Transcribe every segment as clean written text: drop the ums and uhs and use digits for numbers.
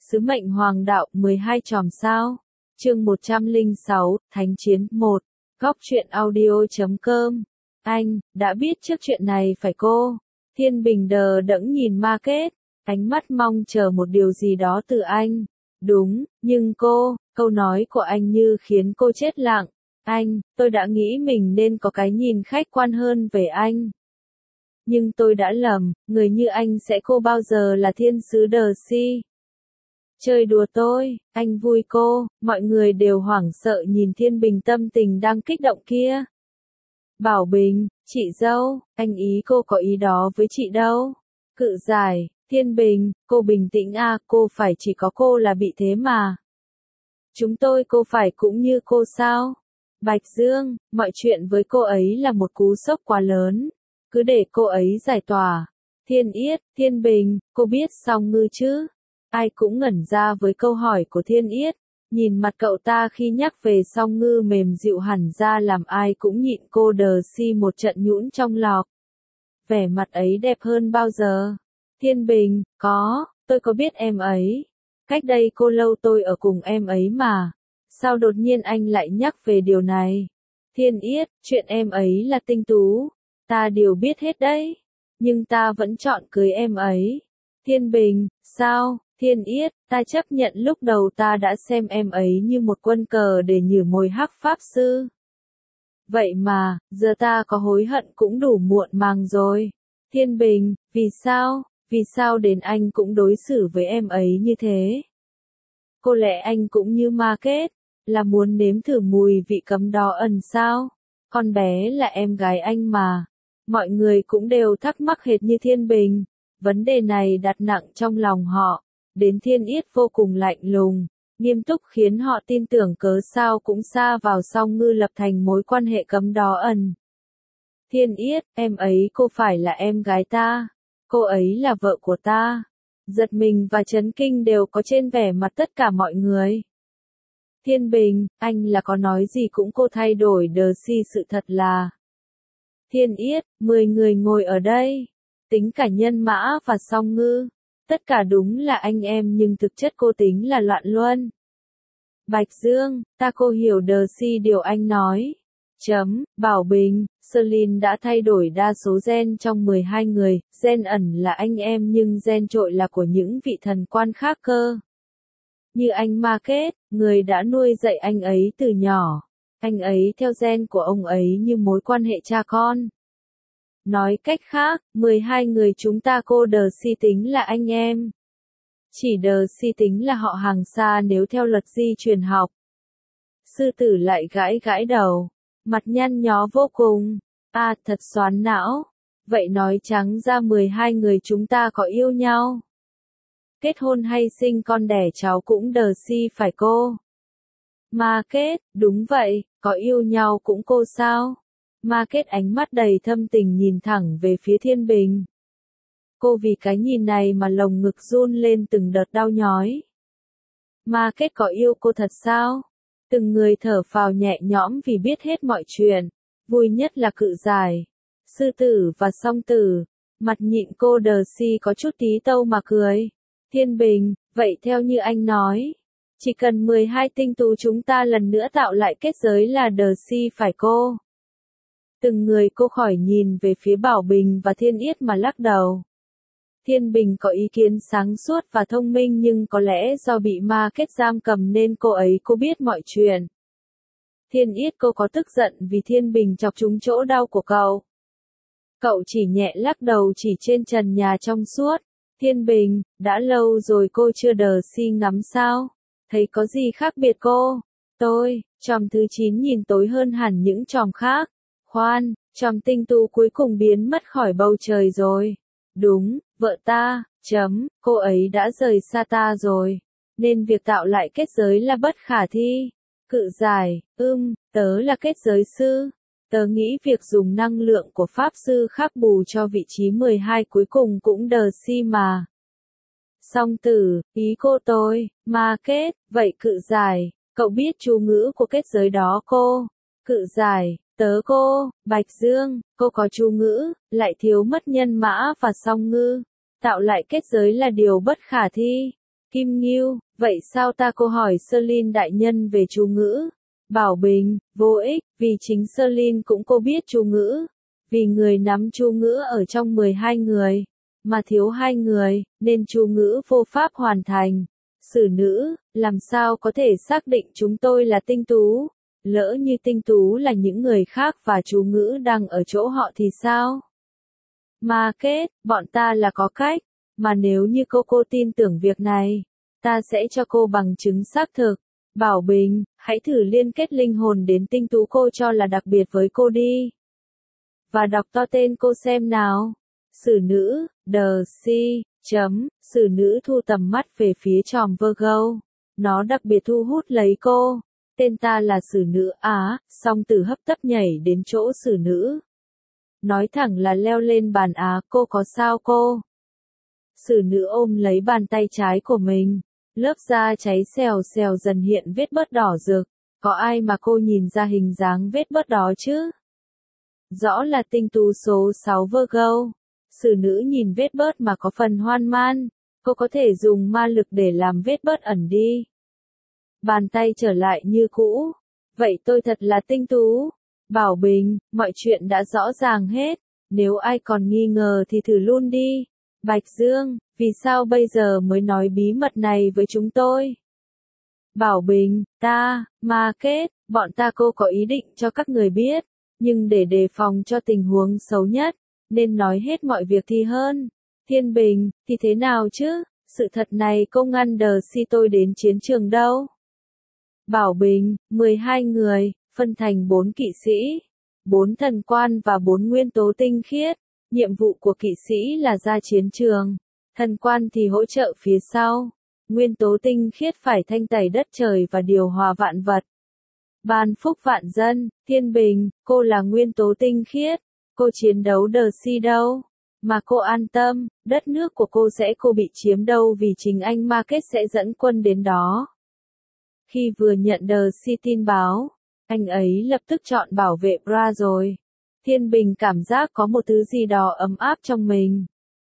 Sứ mệnh hoàng đạo 12 chòm sao. Chương 106, Thánh chiến 1. Góc truyện audio.com. Anh, đã biết trước chuyện này phải cô. Thiên Bình đờ đẫn nhìn Ma Kết, ánh mắt mong chờ một điều gì đó từ anh. Đúng, nhưng câu nói của anh như khiến cô chết lặng. Anh, tôi đã nghĩ mình nên có cái nhìn khách quan hơn về anh. Nhưng tôi đã lầm, người như anh sẽ không bao giờ là thiên sứ Darcy. Chơi đùa tôi, anh vui cô, mọi người đều hoảng sợ nhìn Thiên Bình tâm tình đang kích động kia. Bảo Bình, chị dâu, anh ý cô có ý đó với chị đâu. Cự giải, Thiên Bình, cô bình tĩnh à, cô phải chỉ có cô là bị thế mà. Chúng tôi cô phải cũng như cô sao? Bạch Dương, mọi chuyện với cô ấy là một cú sốc quá lớn. Cứ để cô ấy giải tỏa. Thiên Yết, Thiên Bình, cô biết Song Ngư chứ? Ai cũng ngẩn ra với câu hỏi của Thiên Yết. Nhìn mặt cậu ta khi nhắc về Song Ngư mềm dịu hẳn ra làm ai cũng nhịn cô Darcy một trận nhũn trong lòng. Vẻ mặt ấy đẹp hơn bao giờ. Thiên Bình, tôi có biết em ấy. Cách đây cô lâu tôi ở cùng em ấy mà. Sao đột nhiên anh lại nhắc về điều này? Thiên Yết, chuyện em ấy là tinh tú. Ta đều biết hết đấy. Nhưng ta vẫn chọn cưới em ấy. Thiên Bình, sao? Thiên Yết, ta chấp nhận lúc đầu ta đã xem em ấy như một quân cờ để nhử mồi hắc pháp sư. Vậy mà, giờ ta có hối hận cũng đủ muộn màng rồi. Thiên Bình, vì sao? Vì sao đến anh cũng đối xử với em ấy như thế? Có lẽ anh cũng như Ma Kết, là muốn nếm thử mùi vị cấm đó ẩn sao? Con bé là em gái anh mà. Mọi người cũng đều thắc mắc hệt như Thiên Bình. Vấn đề này đặt nặng trong lòng họ. Đến Thiên Yết vô cùng lạnh lùng, nghiêm túc khiến họ tin tưởng cớ sao cũng sa vào Song Ngư lập thành mối quan hệ cấm đó ẩn. Thiên Yết, em ấy cô phải là em gái ta. Cô ấy là vợ của ta. Giật mình và chấn kinh đều có trên vẻ mặt tất cả mọi người. Thiên Bình, anh là có nói gì cũng cô thay đổi Darcy sự thật là. Thiên Yết, 10 người ngồi ở đây. Tính cả Nhân Mã và Song Ngư. Tất cả đúng là anh em nhưng thực chất cô tính là loạn luân. Bạch Dương, ta cô hiểu Darcy điều anh nói. Bảo Bình, Celine đã thay đổi đa số gen trong 12 người, gen ẩn là anh em nhưng gen trội là của những vị thần quan khác cơ. Như anh Ma Kết, người đã nuôi dạy anh ấy từ nhỏ. Anh ấy theo gen của ông ấy như mối quan hệ cha con. Nói cách khác, 12 người chúng ta cô Darcy tính là anh em. Chỉ Darcy tính là họ hàng xa nếu theo luật di truyền học. Sư tử lại gãi gãi đầu, mặt nhăn nhó vô cùng. À, thật xoắn não. Vậy nói trắng ra 12 người chúng ta có yêu nhau. Kết hôn hay sinh con đẻ cháu cũng Darcy phải cô. Ma Kết, đúng vậy, có yêu nhau cũng cô sao? Ma Kết ánh mắt đầy thâm tình nhìn thẳng về phía Thiên Bình. Cô vì cái nhìn này mà lồng ngực run lên từng đợt đau nhói. Ma Kết có yêu cô thật sao? Từng người thở phào nhẹ nhõm vì biết hết mọi chuyện. Vui nhất là Cự Giải, Sư Tử và Song Tử. Mặt nhịn cô Darcy có chút tí tâu mà cười. Thiên Bình, vậy theo như anh nói, chỉ cần 12 tinh tú chúng ta lần nữa tạo lại kết giới là Darcy phải cô. Từng người cô khỏi nhìn về phía Bảo Bình và Thiên Yết mà lắc đầu. Thiên Bình có ý kiến sáng suốt và thông minh nhưng có lẽ do bị Ma Kết giam cầm nên cô biết mọi chuyện. Thiên Yết cô có tức giận vì Thiên Bình chọc trúng chỗ đau của cậu. Cậu chỉ nhẹ lắc đầu chỉ trên trần nhà trong suốt. Thiên Bình, đã lâu rồi cô chưa Darcy ngắm sao? Thấy có gì khác biệt cô? Chòm thứ 9 nhìn tối hơn hẳn những chòm khác. Khoan, chòm tinh tú cuối cùng biến mất khỏi bầu trời rồi. Đúng, vợ ta, cô ấy đã rời xa ta rồi. Nên việc tạo lại kết giới là bất khả thi. Cự Giải, tớ là kết giới sư. Tớ nghĩ việc dùng năng lượng của pháp sư khác bù cho vị trí 12 cuối cùng cũng Darcy mà. Song Tử, ý cô tôi, Ma Kết, vậy Cự Giải, cậu biết chú ngữ của kết giới đó cô? Cự Giải, tớ cô, Bạch Dương, cô có chú ngữ, lại thiếu mất Nhân Mã và Song Ngư. Tạo lại kết giới là điều bất khả thi. Kim Ngưu, vậy sao ta cô hỏi Sơ Linh đại nhân về chú ngữ? Bảo Bình, vô ích, vì chính Sơ Linh cũng cô biết chú ngữ. Vì người nắm chú ngữ ở trong 12 người, mà thiếu 2 người, nên chú ngữ vô pháp hoàn thành. Sử nữ, làm sao có thể xác định chúng tôi là tinh tú? Lỡ như tinh tú là những người khác và chú ngữ đang ở chỗ họ thì sao? Mà kết, bọn ta là có cách, mà nếu như cô tin tưởng việc này, ta sẽ cho cô bằng chứng xác thực. Bảo Bình, hãy thử liên kết linh hồn đến tinh tú cô cho là đặc biệt với cô đi. Và đọc to tên cô xem nào. Sử nữ, sử nữ thu tầm mắt về phía chòm Virgo. Nó đặc biệt thu hút lấy cô. Tên ta là sử nữ Á, song tử hấp tấp nhảy đến chỗ sử nữ. Nói thẳng là leo lên bàn Á, cô có sao cô? Sử nữ ôm lấy bàn tay trái của mình. Lớp da cháy xèo xèo dần hiện vết bớt đỏ rực. Có ai mà cô nhìn ra hình dáng vết bớt đó chứ? Rõ là tinh tú số 6 Virgo. Sử nữ nhìn vết bớt mà có phần hoang man. Cô có thể dùng ma lực để làm vết bớt ẩn đi. Bàn tay trở lại như cũ. Vậy tôi thật là tinh tú. Bảo Bình, mọi chuyện đã rõ ràng hết. Nếu ai còn nghi ngờ thì thử luôn đi. Bạch Dương, vì sao bây giờ mới nói bí mật này với chúng tôi? Bảo Bình, ma kết, bọn ta cô có ý định cho các người biết. Nhưng để đề phòng cho tình huống xấu nhất, nên nói hết mọi việc thì hơn. Thiên Bình, thì thế nào chứ? Sự thật này cô ngăn si tôi đến chiến trường đâu? Bảo Bình, 12 người, phân thành 4 kỵ sĩ, 4 thần quan và 4 nguyên tố tinh khiết. Nhiệm vụ của kỵ sĩ là ra chiến trường, thần quan thì hỗ trợ phía sau. Nguyên tố tinh khiết phải thanh tẩy đất trời và điều hòa vạn vật. Ban phúc vạn dân, Thiên Bình, cô là nguyên tố tinh khiết, cô chiến đấu si đâu. Mà cô an tâm, đất nước của cô sẽ bị chiếm đâu vì chính anh Market sẽ dẫn quân đến đó. Khi vừa nhận si tin báo, anh ấy lập tức chọn bảo vệ Bra rồi. Thiên Bình cảm giác có một thứ gì đó ấm áp trong mình.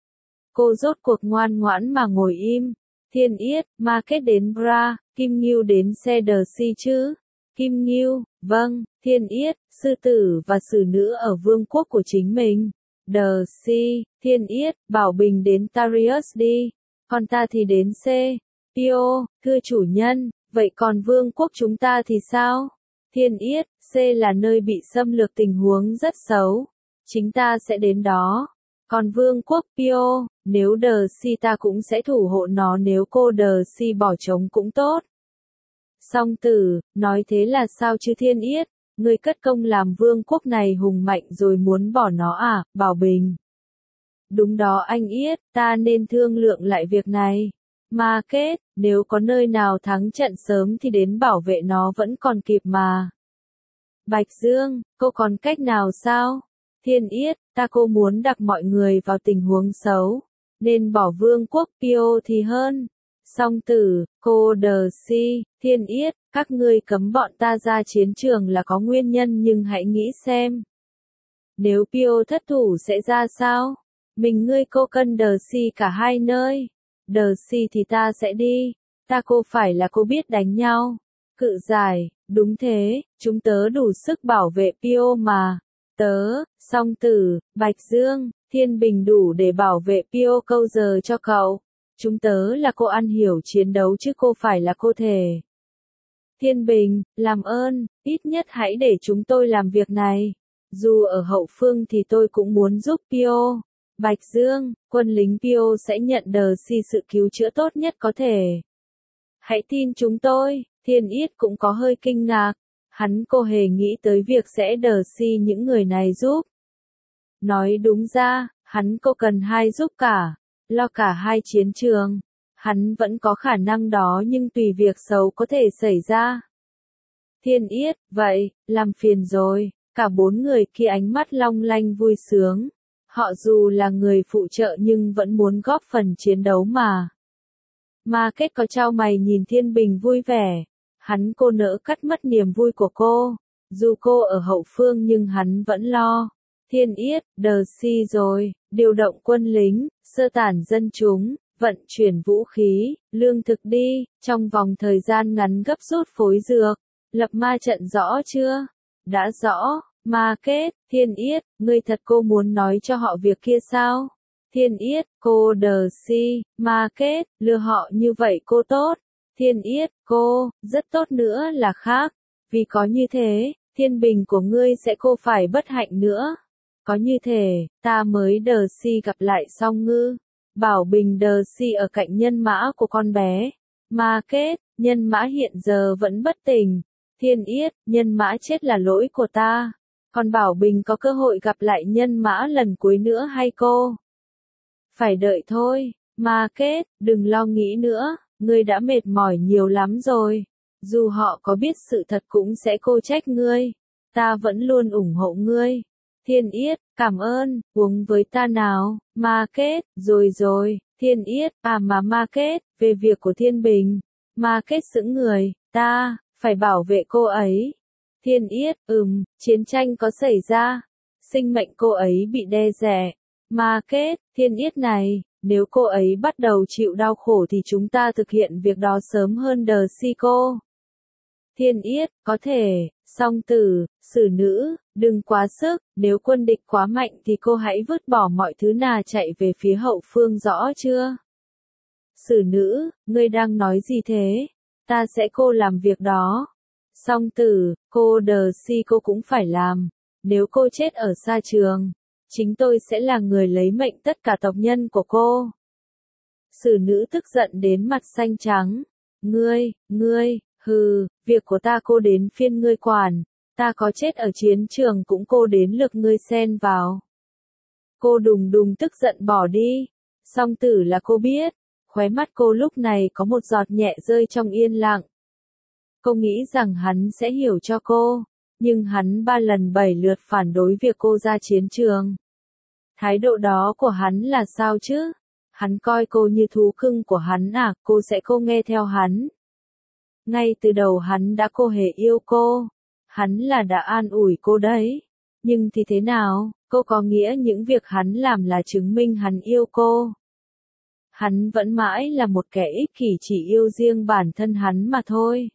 Cô rốt cuộc ngoan ngoãn mà ngồi im. Thiên Yết, Market đến Bra, Kim Ngưu đến xe si chứ? Kim Ngưu, vâng, Thiên Yết, sư tử và sử nữ ở vương quốc của chính mình. Si, Thiên Yết, Bảo Bình đến Tarius đi, còn ta thì đến C. Pio, thưa chủ nhân, vậy còn vương quốc chúng ta thì sao? Thiên Yết, C là nơi bị xâm lược tình huống rất xấu. Chính ta sẽ đến đó. Còn vương quốc Pio, nếu si ta cũng sẽ thủ hộ nó, nếu cô si bỏ trống cũng tốt. Song tử, nói thế là sao chứ Thiên Yết? Ngươi cất công làm vương quốc này hùng mạnh rồi muốn bỏ nó à, Bảo Bình? Đúng đó anh Yết, ta nên thương lượng lại việc này. Mà kết, nếu có nơi nào thắng trận sớm thì đến bảo vệ nó vẫn còn kịp mà. Bạch Dương, cô còn cách nào sao? Thiên Yết, cô muốn đặt mọi người vào tình huống xấu, nên bỏ vương quốc Pio thì hơn. Song tử, cô si, Thiên Yết, các ngươi cấm bọn ta ra chiến trường là có nguyên nhân nhưng hãy nghĩ xem. Nếu Pio thất thủ sẽ ra sao? Mình ngươi cô cân si cả hai nơi. Si thì ta sẽ đi. Cô phải là cô biết đánh nhau. Cự giải, đúng thế, chúng tớ đủ sức bảo vệ Pio mà. Song tử, Bạch Dương, Thiên Bình đủ để bảo vệ Pio câu giờ cho cậu. Chúng tớ là cô ăn hiểu chiến đấu chứ cô phải là cô thể. Thiên Bình, làm ơn, ít nhất hãy để chúng tôi làm việc này. Dù ở hậu phương thì tôi cũng muốn giúp Pio. Bạch Dương, quân lính Pio sẽ nhận si sự cứu chữa tốt nhất có thể. Hãy tin chúng tôi. Thiên Yết cũng có hơi kinh ngạc. Hắn cô hề nghĩ tới việc sẽ si những người này giúp. Nói đúng ra, hắn cô cần hai giúp cả. Lo cả hai chiến trường. Hắn vẫn có khả năng đó nhưng tùy việc xấu có thể xảy ra. Thiên Yết, vậy, làm phiền rồi. Cả 4 người kia ánh mắt long lanh vui sướng. Họ dù là người phụ trợ nhưng vẫn muốn góp phần chiến đấu mà. Mà kết có trao mày nhìn Thiên Bình vui vẻ. Hắn cô nỡ cắt mất niềm vui của cô. Dù cô ở hậu phương nhưng hắn vẫn lo. Thiên Yết, si rồi, điều động quân lính, sơ tản dân chúng, vận chuyển vũ khí, lương thực đi, trong vòng thời gian ngắn gấp rút phối dược, lập ma trận rõ chưa? Đã rõ, ma kết, Thiên Yết, ngươi thật cô muốn nói cho họ việc kia sao? Thiên Yết, cô đờ si, ma kết, lừa họ như vậy cô tốt. Thiên Yết, cô, rất tốt nữa là khác. Vì có như thế, thiên bình của ngươi sẽ cô phải bất hạnh nữa. Có như thế, ta mới đờ si gặp lại song ngư. Bảo bình đờ si ở cạnh nhân mã của con bé. Ma kết, nhân mã hiện giờ vẫn bất tỉnh. Thiên Yết, nhân mã chết là lỗi của ta. Còn Bảo Bình có cơ hội gặp lại nhân mã lần cuối nữa hay cô? Phải đợi thôi. Ma kết, đừng lo nghĩ nữa, ngươi đã mệt mỏi nhiều lắm rồi. Dù họ có biết sự thật cũng sẽ cô trách ngươi. Ta vẫn luôn ủng hộ ngươi. Thiên Yết, cảm ơn, uống với ta nào. Ma kết, rồi, Thiên Yết, mà ma kết, về việc của Thiên Bình. Ma kết sững người, ta, phải bảo vệ cô ấy. Thiên Yết, chiến tranh có xảy ra. Sinh mệnh cô ấy bị đe dè. Ma kết, Thiên Yết này, nếu cô ấy bắt đầu chịu đau khổ thì chúng ta thực hiện việc đó sớm hơn đờ si cô. Thiên Yết, có thể, song tử, xử nữ, đừng quá sức, nếu quân địch quá mạnh thì cô hãy vứt bỏ mọi thứ chạy về phía hậu phương rõ chưa? Xử nữ, ngươi đang nói gì thế? Ta sẽ cô làm việc đó. Song tử, cô đờ si cô cũng phải làm. Nếu cô chết ở xa trường, chính tôi sẽ là người lấy mệnh tất cả tộc nhân của cô. Xử nữ tức giận đến mặt xanh trắng. Ngươi, việc của ta cô đến phiên ngươi quản. Ta có chết ở chiến trường cũng cô đến lượt ngươi xen vào. Cô đùng đùng tức giận bỏ đi. Song tử là cô biết. Khóe mắt cô lúc này có một giọt nhẹ rơi trong yên lặng. Cô nghĩ rằng hắn sẽ hiểu cho cô. Nhưng hắn 3 lần 7 lượt phản đối việc cô ra chiến trường. Thái độ đó của hắn là sao chứ? Hắn coi cô như thú cưng của hắn à, cô sẽ nghe theo hắn. Ngay từ đầu hắn đã hề yêu cô. Hắn là đã an ủi cô đấy. Nhưng thì thế nào, cô có nghĩa những việc hắn làm là chứng minh hắn yêu cô. Hắn vẫn mãi là một kẻ ích kỷ chỉ yêu riêng bản thân hắn mà thôi.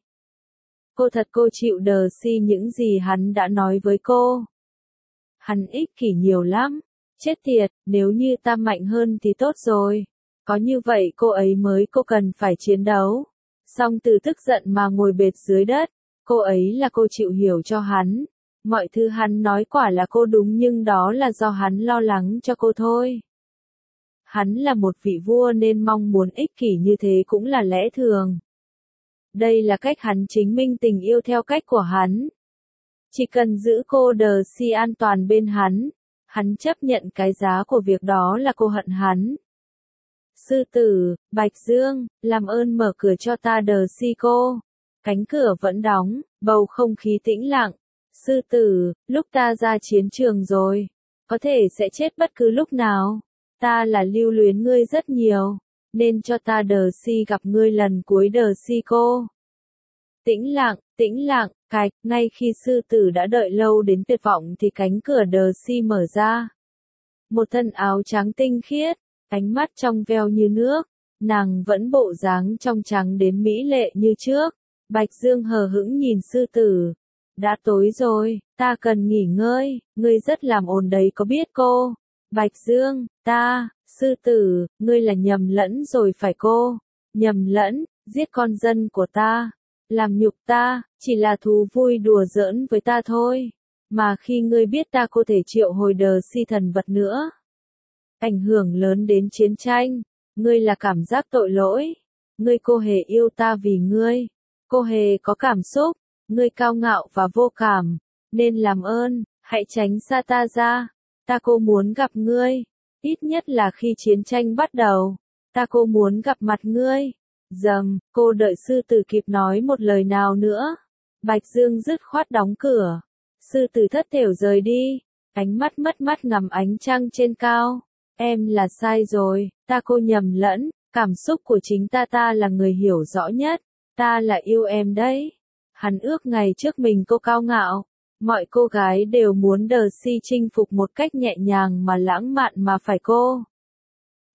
Cô chịu đờ si những gì hắn đã nói với cô. Hắn ích kỷ nhiều lắm. Chết tiệt, nếu như ta mạnh hơn thì tốt rồi. Có như vậy cô ấy mới cần phải chiến đấu. Song từ tức giận mà ngồi bệt dưới đất. Cô ấy là cô chịu hiểu cho hắn. Mọi thứ hắn nói quả là cô đúng nhưng đó là do hắn lo lắng cho cô thôi. Hắn là một vị vua nên mong muốn ích kỷ như thế cũng là lẽ thường. Đây là cách hắn chứng minh tình yêu theo cách của hắn. Chỉ cần giữ cô đờ si an toàn bên hắn. Hắn chấp nhận cái giá của việc đó là cô hận hắn. Sư tử, Bạch Dương, làm ơn mở cửa cho ta đờ si cô. Cánh cửa vẫn đóng, bầu không khí tĩnh lặng. Sư tử, lúc ta ra chiến trường rồi. Có thể sẽ chết bất cứ lúc nào. Ta là lưu luyến ngươi rất nhiều. Nên cho ta đờ si gặp ngươi lần cuối đờ si cô. Tĩnh lặng, cạch, ngay khi sư tử đã đợi lâu đến tuyệt vọng thì cánh cửa đờ si mở ra. Một thân áo trắng tinh khiết, ánh mắt trong veo như nước, nàng vẫn bộ dáng trong trắng đến mỹ lệ như trước. Bạch Dương hờ hững nhìn sư tử. Đã tối rồi, ta cần nghỉ ngơi, ngươi rất làm ồn đấy có biết cô? Bạch Dương, sư tử, ngươi là nhầm lẫn rồi phải cô? Nhầm lẫn, giết con dân của ta. Làm nhục ta, chỉ là thú vui đùa giỡn với ta thôi. Mà khi ngươi biết ta có thể triệu hồi đờ si thần vật nữa. Ảnh hưởng lớn đến chiến tranh. Ngươi là cảm giác tội lỗi. Ngươi hề yêu ta vì ngươi. Hề có cảm xúc. Ngươi cao ngạo và vô cảm. Nên làm ơn, hãy tránh xa ta ra. Ta muốn gặp ngươi. Ít nhất là khi chiến tranh bắt đầu. Ta muốn gặp mặt ngươi. Cô đợi sư tử kịp nói một lời nào nữa. Bạch Dương dứt khoát đóng cửa. Sư tử thất thểu rời đi. Ánh mắt mất mát ngắm ánh trăng trên cao. Em là sai rồi, ta nhầm lẫn. Cảm xúc của chính ta là người hiểu rõ nhất. Ta là yêu em đấy. Hắn ước ngày trước mình cao ngạo. Mọi cô gái đều muốn đờ si chinh phục một cách nhẹ nhàng mà lãng mạn mà phải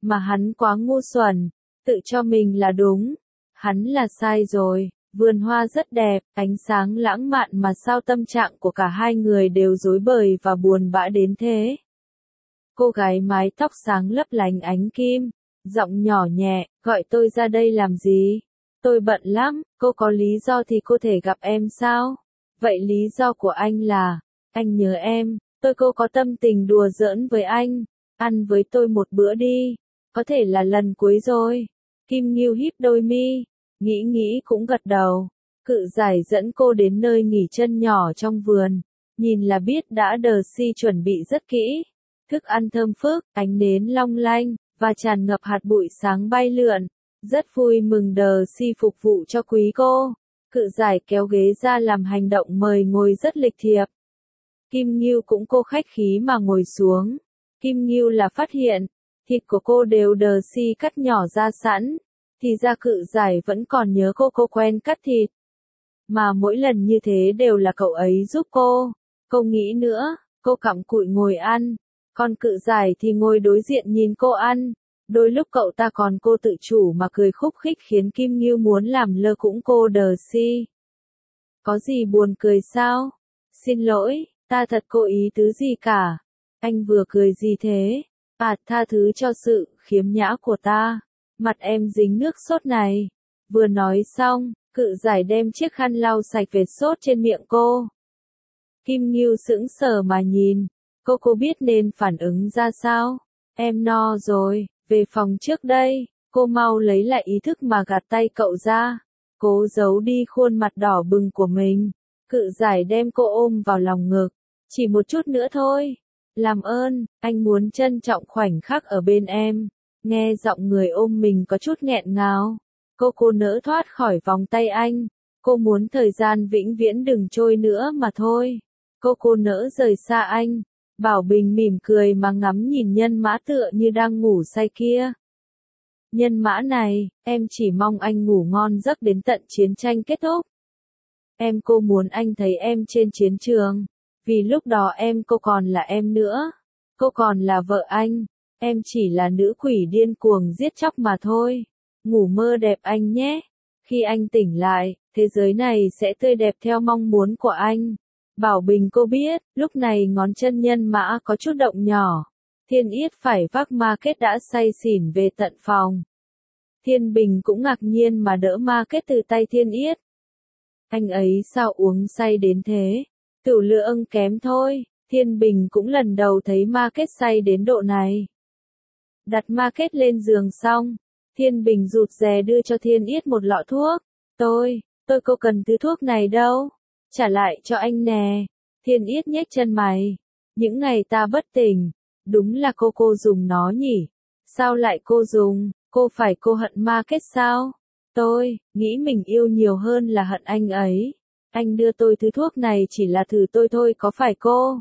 Mà hắn quá ngu xuẩn, tự cho mình là đúng. Hắn là sai rồi, vườn hoa rất đẹp, ánh sáng lãng mạn mà sao tâm trạng của cả hai người đều rối bời và buồn bã đến thế. Cô gái mái tóc sáng lấp lánh ánh kim, giọng nhỏ nhẹ, gọi tôi ra đây làm gì? Tôi bận lắm, cô có lý do thì cô thể gặp em sao? Vậy lý do của anh là, anh nhớ em, cô có tâm tình đùa giỡn với anh, ăn với tôi một bữa đi, có thể là lần cuối rồi. Kim Ngưu híp đôi mi, nghĩ cũng gật đầu. Cự giải dẫn cô đến nơi nghỉ chân nhỏ trong vườn, nhìn là biết đã chuẩn bị rất kỹ. Thức ăn thơm phức, ánh nến long lanh, và tràn ngập hạt bụi sáng bay lượn. Rất vui mừng phục vụ cho quý cô. Cự giải kéo ghế ra làm hành động mời ngồi rất lịch thiệp. Kim Ngưu cũng cô khách khí mà ngồi xuống. Kim Ngưu là phát hiện, thịt của cô đều cắt nhỏ ra sẵn. Thì ra cự giải vẫn còn nhớ cô quen cắt thịt. Mà mỗi lần như thế đều là cậu ấy giúp cô. Cô nghĩ nữa, cô cặm cụi ngồi ăn. Còn cự giải thì ngồi đối diện nhìn cô ăn. Đôi lúc cậu ta còn cô tự chủ mà cười khúc khích khiến Kim Ngưu muốn làm lơ cũng cô Có gì buồn cười sao? Xin lỗi, ta thật cố ý tứ gì cả. Anh vừa cười gì thế? Tha thứ cho sự khiếm nhã của ta. Mặt em dính nước sốt này. Vừa nói xong, cự giải đem chiếc khăn lau sạch vệt sốt trên miệng cô. Kim Ngưu sững sờ mà nhìn. Cô biết nên phản ứng ra sao? Em no rồi, về phòng trước đây. Cô mau lấy lại ý thức mà gạt tay cậu ra. Cố giấu đi khuôn mặt đỏ bừng của mình. Cự giải đem cô ôm vào lòng ngực. Chỉ một chút nữa thôi. Làm ơn, anh muốn trân trọng khoảnh khắc ở bên em. Nghe giọng người ôm mình có chút nghẹn ngào. Cô nỡ thoát khỏi vòng tay anh. Cô muốn thời gian vĩnh viễn đừng trôi nữa mà thôi. Cô nỡ rời xa anh. Bảo Bình mỉm cười mà ngắm nhìn nhân mã tựa như đang ngủ say kia. Nhân mã này, em chỉ mong anh ngủ ngon giấc đến tận chiến tranh kết thúc. Cô muốn anh thấy em trên chiến trường. Vì lúc đó cô còn là em nữa. Cô còn là vợ anh. Em chỉ là nữ quỷ điên cuồng giết chóc mà thôi. Ngủ mơ đẹp anh nhé. Khi anh tỉnh lại, thế giới này sẽ tươi đẹp theo mong muốn của anh. Bảo Bình cô biết, lúc này ngón chân nhân mã có chút động nhỏ. Thiên Yết phải vác ma kết đã say xỉn về tận phòng. Thiên Bình cũng ngạc nhiên mà đỡ ma kết từ tay Thiên Yết. Anh ấy sao uống say đến thế? Tiểu lượng kém thôi. Thiên Bình cũng lần đầu thấy ma kết say đến độ này. Đặt ma kết lên giường xong, Thiên Bình rụt rè đưa cho Thiên Yết một lọ thuốc. Cô cần thứ thuốc này đâu. Trả lại cho anh nè. Thiên Yết nhếch chân mày. Những ngày ta bất tỉnh, đúng là cô dùng nó nhỉ? Sao lại cô dùng? Cô hận ma kết sao? Tôi nghĩ mình yêu nhiều hơn là hận anh ấy. Anh đưa tôi thứ thuốc này chỉ là thử tôi thôi có phải cô?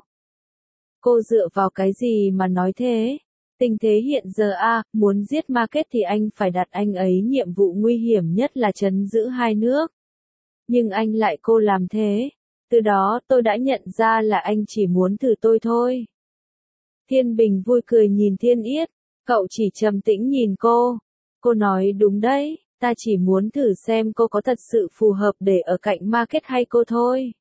Cô dựa vào cái gì mà nói thế? Tình thế hiện giờ muốn giết ma kết thì anh phải đặt anh ấy nhiệm vụ nguy hiểm nhất là trấn giữ hai nước. Nhưng anh lại cô làm thế. Từ đó tôi đã nhận ra là anh chỉ muốn thử tôi thôi. Thiên Bình vui cười nhìn Thiên Yết. Cậu chỉ trầm tĩnh nhìn cô. Cô nói đúng đấy. Ta chỉ muốn thử xem cô có thật sự phù hợp để ở cạnh ma kết hay cô thôi.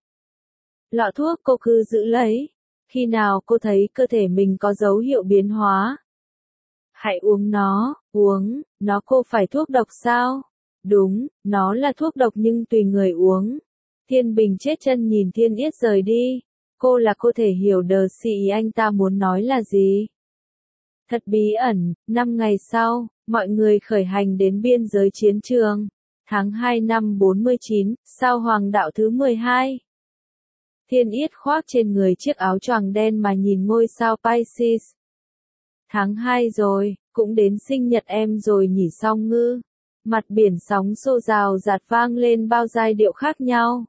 Lọ thuốc cô cứ giữ lấy. Khi nào cô thấy cơ thể mình có dấu hiệu biến hóa, hãy uống nó. Nó cô phải thuốc độc sao? Đúng, nó là thuốc độc nhưng tùy người uống. Thiên Bình chết chân nhìn Thiên Yết rời đi. Cô thể hiểu ý anh ta muốn nói là gì. Thật bí ẩn, 5 ngày sau, mọi người khởi hành đến biên giới chiến trường. Tháng 2 năm 49, sao hoàng đạo thứ 12. Thiên Yết khoác trên người chiếc áo choàng đen mà nhìn ngôi sao Pisces. Tháng 2 rồi, cũng đến sinh nhật em rồi nhỉ Song Ngư. Mặt biển sóng xô rào rạt vang lên bao giai điệu khác nhau.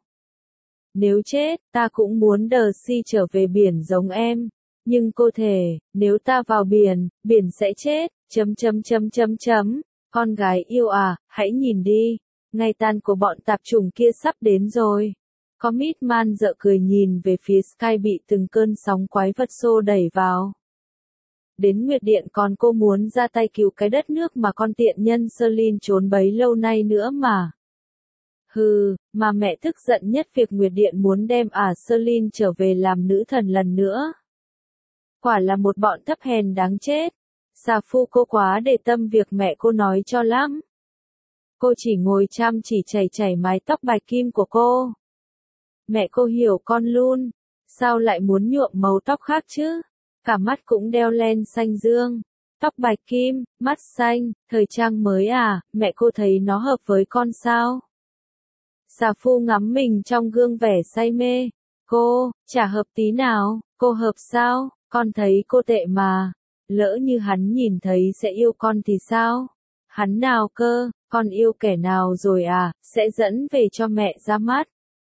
Nếu chết, ta cũng muốn trở về biển giống em. Nhưng cô thề, nếu ta vào biển, biển sẽ chết. Con gái yêu hãy nhìn đi. Ngày tàn của bọn tạp chủng kia sắp đến rồi. Commitman dợ cười nhìn về phía Sky bị từng cơn sóng quái vật xô đẩy vào. đến Nguyệt Điện còn cô muốn ra tay cứu cái đất nước mà con tiện nhân Selin trốn bấy lâu nay nữa mà. Hừ, mà mẹ tức giận nhất việc Nguyệt Điện muốn đem Selin trở về làm nữ thần lần nữa. Quả là một bọn thấp hèn đáng chết. Xà phu cô quá để tâm việc mẹ cô nói cho lắm. Cô chỉ ngồi chăm chỉ chảy mái tóc bạch kim của cô. Mẹ cô hiểu con luôn. Sao lại muốn nhuộm màu tóc khác chứ? Cả mắt cũng đeo len xanh dương. Tóc bạch kim, mắt xanh, thời trang mới à, mẹ cô thấy nó hợp với con sao? Xà phu ngắm mình trong gương vẻ say mê. Cô, chả hợp tí nào, cô hợp sao? Con thấy cô tệ mà. Lỡ như hắn nhìn thấy sẽ yêu con thì sao? Hắn nào cơ, con yêu kẻ nào rồi à, sẽ dẫn về cho mẹ ra mắt.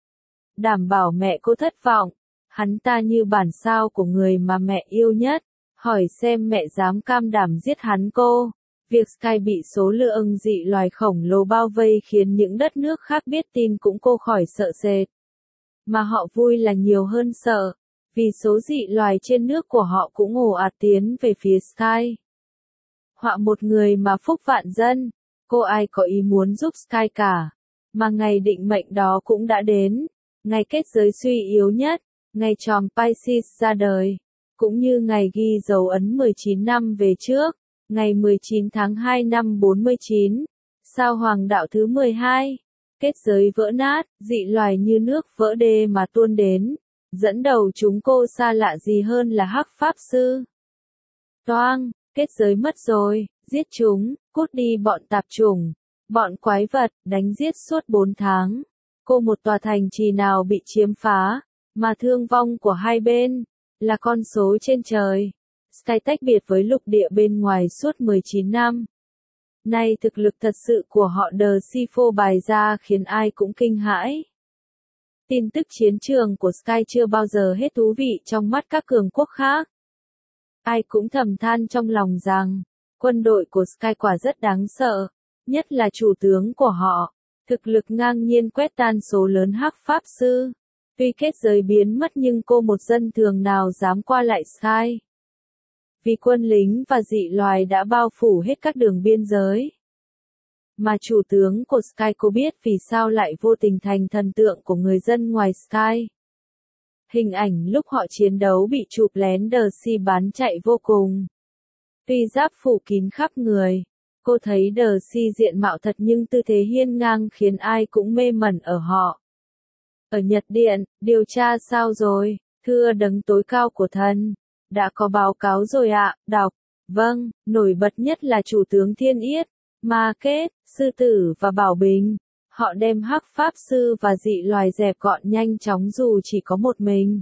Đảm bảo mẹ cô thất vọng. Hắn ta như bản sao của người mà mẹ yêu nhất. Hỏi xem mẹ dám cam đảm giết hắn cô. Việc Sky bị số lượng dị loài khổng lồ bao vây khiến những đất nước khác biết tin cũng cô khỏi sợ sệt. Mà họ vui là nhiều hơn sợ. Vì số dị loài trên nước của họ cũng ồ ạt tiến về phía Sky. Họa một người mà phúc vạn dân. Cô ai có ý muốn giúp Sky cả. Mà ngày định mệnh đó cũng đã đến. Ngày kết giới suy yếu nhất. Ngày chòm Pisces ra đời. Cũng như ngày ghi dấu ấn 19 năm về trước. Ngày 19 tháng 2 năm 49. Sao hoàng đạo thứ 12. Kết giới vỡ nát, dị loài như nước vỡ đê mà tuôn đến. Dẫn đầu chúng cô xa lạ gì hơn là Hắc Pháp Sư. Toang, kết giới mất rồi, giết chúng, cút đi bọn tạp chủng, bọn quái vật, đánh giết suốt 4 tháng. Cô một tòa thành trì nào bị chiếm phá, mà thương vong của hai bên, là con số trên trời. Sky tách biệt với lục địa bên ngoài suốt 19 năm. Nay thực lực thật sự của họ The C4 bày ra khiến ai cũng kinh hãi. Tin tức chiến trường của Sky chưa bao giờ hết thú vị trong mắt các cường quốc khác. Ai cũng thầm than trong lòng rằng, quân đội của Sky quả rất đáng sợ, nhất là chủ tướng của họ, thực lực ngang nhiên quét tan số lớn Hắc Pháp Sư. Tuy kết giới biến mất nhưng cô một dân thường nào dám qua lại Sky. Vì quân lính và dị loài đã bao phủ hết các đường biên giới. Mà chủ tướng của Sky cô biết vì sao lại vô tình thành thần tượng của người dân ngoài Sky. Hình ảnh lúc họ chiến đấu bị chụp lén The Sea bán chạy vô cùng. Tuy giáp phủ kín khắp người, cô thấy The Sea diện mạo thật nhưng tư thế hiên ngang khiến ai cũng mê mẩn ở họ. Ở Nhật Điện, điều tra sao rồi, thưa đấng tối cao của thần. Đã có báo cáo rồi ạ, đọc. Vâng, nổi bật nhất là chủ tướng Thiên Yết, Ma Kết, Sư Tử và Bảo Bình. Họ đem Hắc Pháp Sư và dị loài dẹp gọn nhanh chóng dù chỉ có một mình.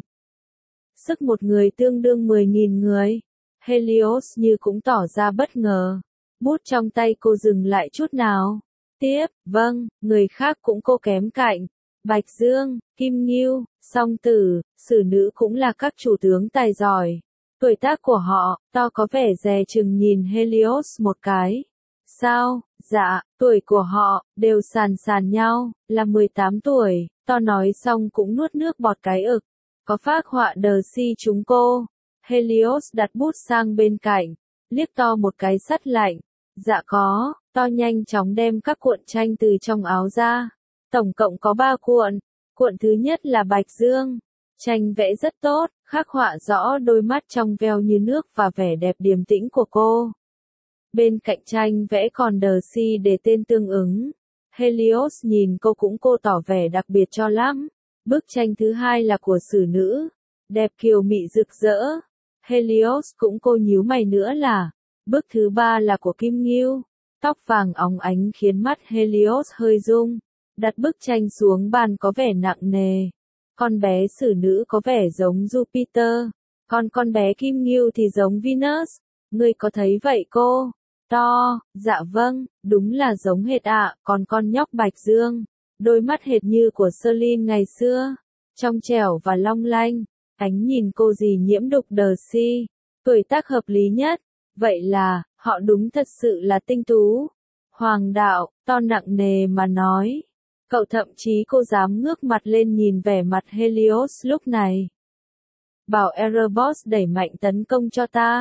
Sức một người tương đương 10.000 người. Helios như cũng tỏ ra bất ngờ. Bút trong tay cô dừng lại chút nào. Tiếp, vâng, người khác cũng cô kém cạnh. Bạch Dương, Kim Ngưu, Song Tử, Sử Nữ cũng là các chủ tướng tài giỏi. Tuổi tác của họ, to có vẻ dè chừng nhìn Helios một cái. Sao, dạ, tuổi của họ, đều sàn nhau, là 18 tuổi, to nói xong cũng nuốt nước bọt cái ực. Có phác họa The Sea chúng cô. Helios đặt bút sang bên cạnh, liếc to một cái sắt lạnh. Dạ có, to nhanh chóng đem các cuộn tranh từ trong áo ra. Tổng cộng có 3 cuộn. Cuộn thứ nhất là Bạch Dương. Tranh vẽ rất tốt, khắc họa rõ đôi mắt trong veo như nước và vẻ đẹp điềm tĩnh của cô. Bên cạnh tranh vẽ còn The Sea để tên tương ứng. Helios nhìn cô tỏ vẻ đặc biệt cho lắm. Bức tranh thứ hai là của Sử Nữ. Đẹp kiều mị rực rỡ. Helios cũng cô nhíu mày nữa là. Bức thứ ba là của Kim Ngưu. Tóc vàng óng ánh khiến mắt Helios hơi rung. Đặt bức tranh xuống bàn có vẻ nặng nề. Con bé Sử Nữ có vẻ giống Jupiter. Còn con bé Kim Ngưu thì giống Venus. Ngươi có thấy vậy cô? To, dạ vâng, đúng là giống hệt ạ. Còn con nhóc Bạch Dương, đôi mắt hệt như của Selin ngày xưa, trong trẻo và long lanh. Ánh nhìn cô gì nhiễm đục The Sea, tuổi tác hợp lý nhất. Vậy là, họ đúng thật sự là tinh tú. Hoàng đạo, to nặng nề mà nói. Cậu thậm chí cô dám ngước mặt lên nhìn vẻ mặt Helios lúc này. Bảo Erebos đẩy mạnh tấn công cho ta.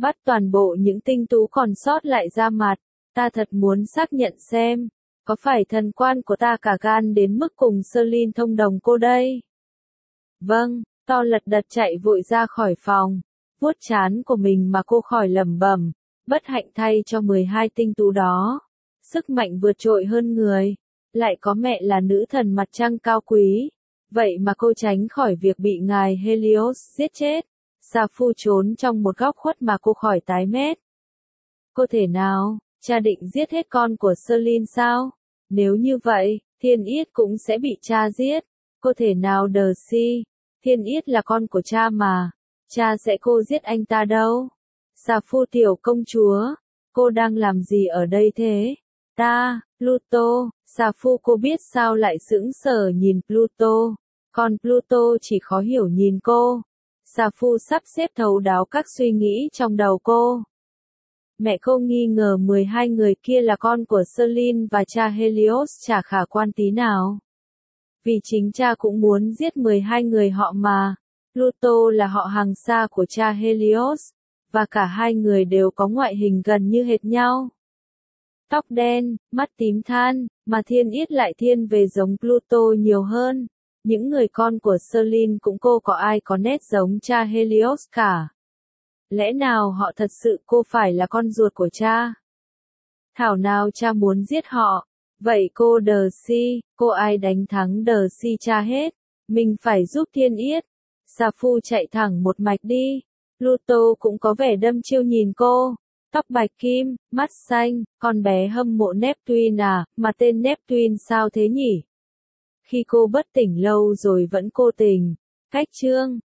bắt toàn bộ những tinh tú còn sót lại ra mặt. Ta thật muốn xác nhận xem, có phải thần quan của ta cả gan đến mức cùng Celine thông đồng cô đây? Vâng, to lật đật chạy vội ra khỏi phòng, vuốt trán của mình mà cô khỏi lẩm bẩm, bất hạnh thay cho 12 tinh tú đó. Sức mạnh vượt trội hơn người, lại có mẹ là nữ thần mặt trăng cao quý. Vậy mà cô tránh khỏi việc bị ngài Helios giết chết. Sa Phu trốn trong một góc khuất mà cô khỏi tái mét. Cô thể nào, cha định giết hết con của Celine sao? Nếu như vậy, Thiên Yết cũng sẽ bị cha giết. Cô thể nào Darcy, Thiên Yết là con của cha mà, cha sẽ cô giết anh ta đâu. Sa Phu tiểu công chúa, cô đang làm gì ở đây thế? Ta, Pluto, Sa Phu cô biết sao lại sững sờ nhìn Pluto, còn Pluto chỉ khó hiểu nhìn cô. Sa Phu sắp xếp thấu đáo các suy nghĩ trong đầu cô. Mẹ cô nghi ngờ 12 người kia là con của Celine và cha Helios chả khả quan tí nào. Vì chính cha cũng muốn giết 12 người họ mà. Pluto là họ hàng xa của cha Helios, và cả hai người đều có ngoại hình gần như hệt nhau. Tóc đen, mắt tím than, mà Thiên Yết lại thiên về giống Pluto nhiều hơn. Những người con của Celine cũng có ai có nét giống cha Helios cả. Lẽ nào họ thật sự cô phải là con ruột của cha? Thảo nào cha muốn giết họ. Vậy cô Darcy, cô ai đánh thắng Darcy cha hết? Mình phải giúp Thiên Yết. Sa Phu chạy thẳng một mạch đi. Pluto cũng có vẻ đâm chiêu nhìn cô. Tóc bạch kim, mắt xanh, con bé hâm mộ Neptune à, mà tên Neptune sao thế nhỉ? Khi cô bất tỉnh lâu rồi vẫn cô tình. Cách chương